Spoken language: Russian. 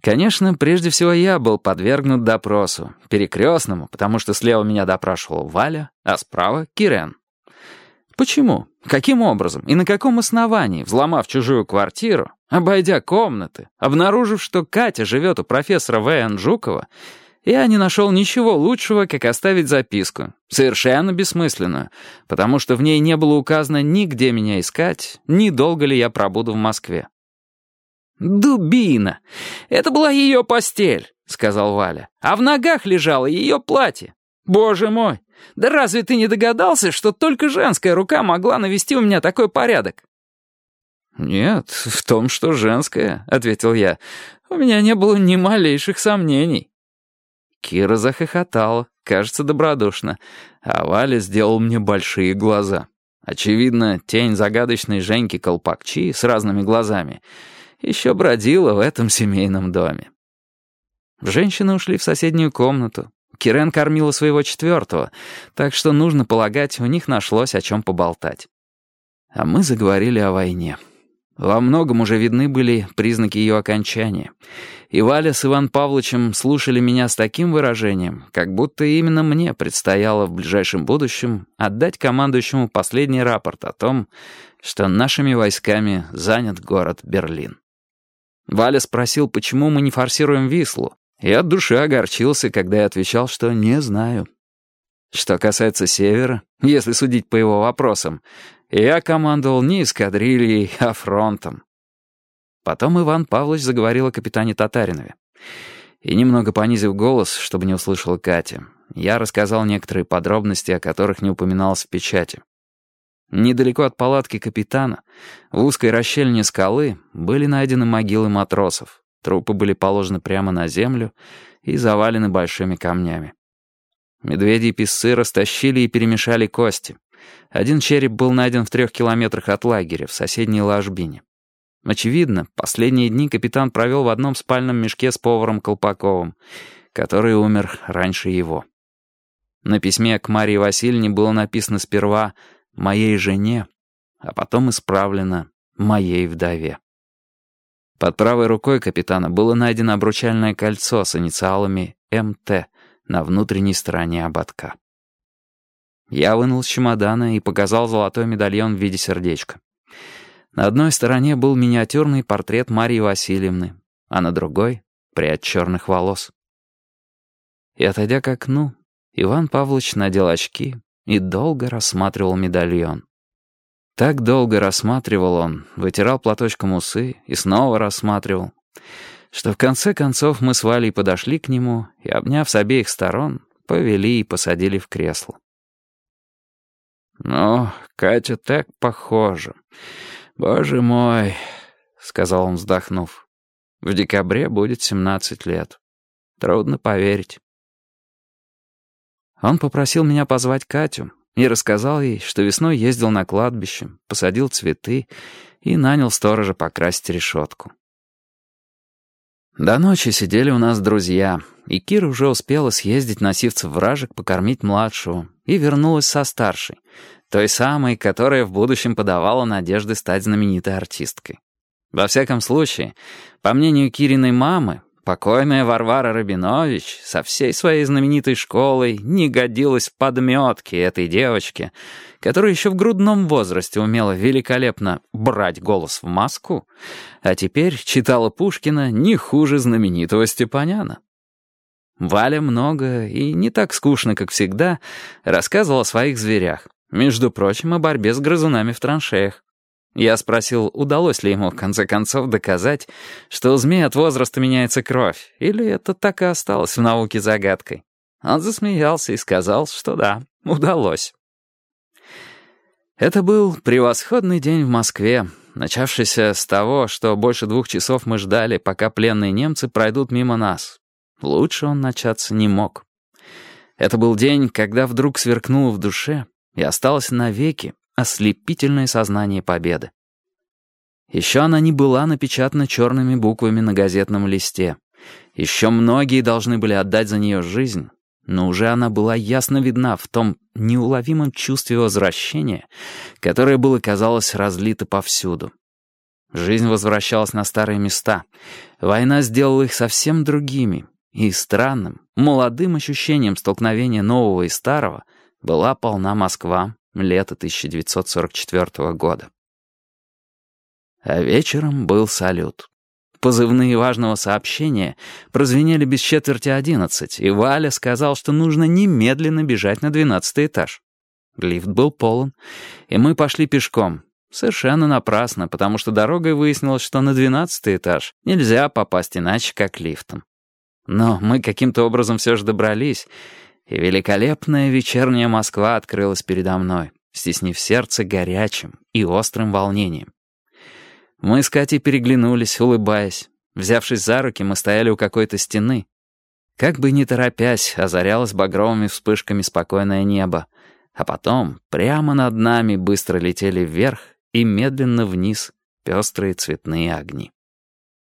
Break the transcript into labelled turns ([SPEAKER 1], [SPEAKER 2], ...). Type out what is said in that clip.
[SPEAKER 1] Конечно, прежде всего я был подвергнут допросу, перекрестному, потому что слева меня допрашивала Валя, а справа — Кирен. Почему? Каким образом? И на каком основании, взломав чужую квартиру, обойдя комнаты, обнаружив, что Катя живет у профессора В.Н. Жукова, я не нашел ничего лучшего, как оставить записку, совершенно бессмысленную, потому что в ней не было указано ни где меня искать, ни долго ли я пробуду в Москве. «Дубина! Это была ее постель», — сказал Валя, «а в ногах лежало ее платье. Боже мой! Да разве ты не догадался, что только женская рука могла навести у меня такой порядок?» «Нет, в том, что женская», — ответил я, «у меня не было ни малейших сомнений». Кира захохотала, кажется, добродушно, а Валя сделал мне большие глаза. Очевидно, тень загадочной Женьки Колпакчи с разными глазами еще бродила в этом семейном доме. Женщины ушли в соседнюю комнату. Кирен кормила своего четвертого, так что, нужно полагать, у них нашлось о чем поболтать. А мы заговорили о войне. Во многом уже видны были признаки ее окончания. И Валя с Иван Павловичем слушали меня с таким выражением, как будто именно мне предстояло в ближайшем будущем отдать командующему последний рапорт о том, что нашими войсками занят город Берлин. Валя спросил, почему мы не форсируем Вислу, и от души огорчился, когда я отвечал, что не знаю. Что касается севера, если судить по его вопросам, я командовал не эскадрильей, а фронтом. Потом Иван Павлович заговорил о капитане Татаринове. И немного понизив голос, чтобы не услышала Катя, я рассказал некоторые подробности, о которых не упоминалось в печати. Недалеко от палатки капитана, в узкой расщелине скалы, были найдены могилы матросов. Трупы были положены прямо на землю и завалены большими камнями. Медведи и песцы растащили и перемешали кости. Один череп был найден в 3 километрах от лагеря, в соседней ложбине. Очевидно, последние дни капитан провел в одном спальном мешке с поваром Колпаковым, который умер раньше его. На письме к Марии Васильевне было написано сперва «моей жене», а потом исправлено «моей вдове». Под правой рукой капитана было найдено обручальное кольцо с инициалами «МТ» на внутренней стороне ободка. Я вынул из чемодана и показал золотой медальон в виде сердечка. На одной стороне был миниатюрный портрет Марии Васильевны, а на другой — прядь черных волос. И, отойдя к окну, Иван Павлович надел очки и долго рассматривал медальон. Так долго рассматривал он, вытирал платочком усы и снова рассматривал, что в конце концов мы с Валей подошли к нему и, обняв с обеих сторон, повели и посадили в кресло. «Ну, Катя так похожа. Боже мой», — сказал он, вздохнув. «В декабре будет 17 лет. Трудно поверить». Он попросил меня позвать Катю и рассказал ей, что весной ездил на кладбище, посадил цветы и нанял сторожа покрасить решетку. До ночи сидели у нас друзья, и Кира уже успела съездить на Сивцев-Вражек покормить младшего и вернулась со старшей, той самой, которая в будущем подавала надежды стать знаменитой артисткой. Во всяком случае, по мнению Кириной мамы, покойная Варвара Рабинович со всей своей знаменитой школой не годилась в подметке этой девочки, которая еще в грудном возрасте умела великолепно брать голос в маску, а теперь читала Пушкина не хуже знаменитого Степаняна. Валя много и не так скучно, как всегда, рассказывала о своих зверях, между прочим, о борьбе с грызунами в траншеях. Я спросил, удалось ли ему в конце концов доказать, что у змей от возраста меняется кровь, или это так и осталось в науке загадкой. Он засмеялся и сказал, что да, удалось. Это был превосходный день в Москве, начавшийся с того, что больше 2 часов мы ждали, пока пленные немцы пройдут мимо нас. Лучше он начаться не мог. Это был день, когда вдруг сверкнуло в душе и осталось навеки ослепительное сознание победы. Еще она не была напечатана черными буквами на газетном листе. Еще многие должны были отдать за нее жизнь, но уже она была ясно видна в том неуловимом чувстве возвращения, которое было, казалось, разлито повсюду. Жизнь возвращалась на старые места. Война сделала их совсем другими. И странным, молодым ощущением столкновения нового и старого была полна Москва лета 1944 года. А вечером был салют. Позывные важного сообщения прозвенели без 10:45, и Валя сказал, что нужно немедленно бежать на 12-й этаж. Лифт был полон, и мы пошли пешком. Совершенно напрасно, потому что дорогой выяснилось, что на 12-й этаж нельзя попасть иначе, как лифтом. Но мы каким-то образом все же добрались, и великолепная вечерняя Москва открылась передо мной, стеснив сердце горячим и острым волнением. Мы с Катей переглянулись, улыбаясь. Взявшись за руки, мы стояли у какой-то стены. Как бы не торопясь, озарялось багровыми вспышками спокойное небо, а потом прямо над нами быстро летели вверх и медленно вниз пестрые цветные огни.